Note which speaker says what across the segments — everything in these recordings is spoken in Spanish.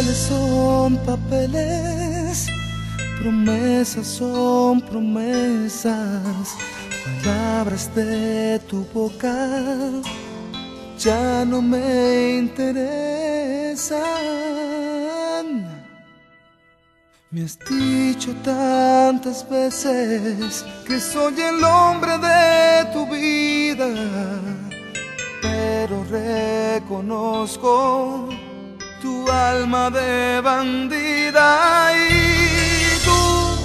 Speaker 1: papeles son papeles, promesas son promesas, palabras de tu boca ya no me interesan. Me has dicho tantas veces que soy el hombre de tu vida, pero reconozco tu alma de bandida y tú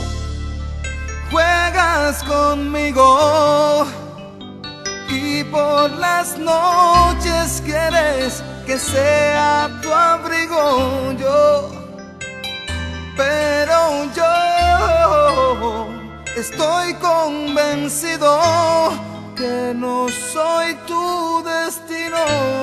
Speaker 1: juegas conmigo y por las noches quieres que sea tu abrigo pero yo estoy convencido que no soy tu destino.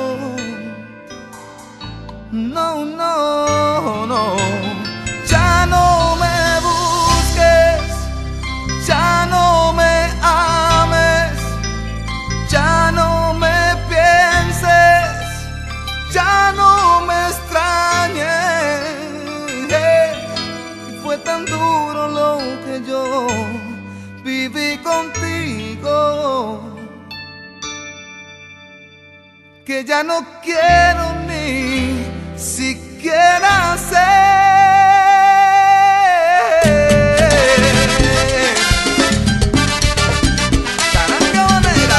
Speaker 1: No, no, no. Ya no me busques, ya no me ames, ya no me pienses, ya no me extrañes. Fue tan duro lo que yo viví contigo que ya no quiero ni siquiera ser. Caranga Banera.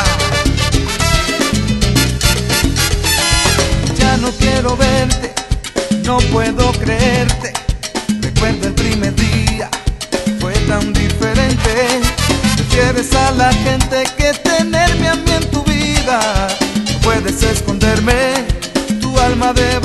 Speaker 1: Ya no quiero verte, no puedo creerte. Recuerdo el primer día, fue tan diferente. Prefieres a la gente que tenerme a mí en tu vida. No puedes esconderme tu alma de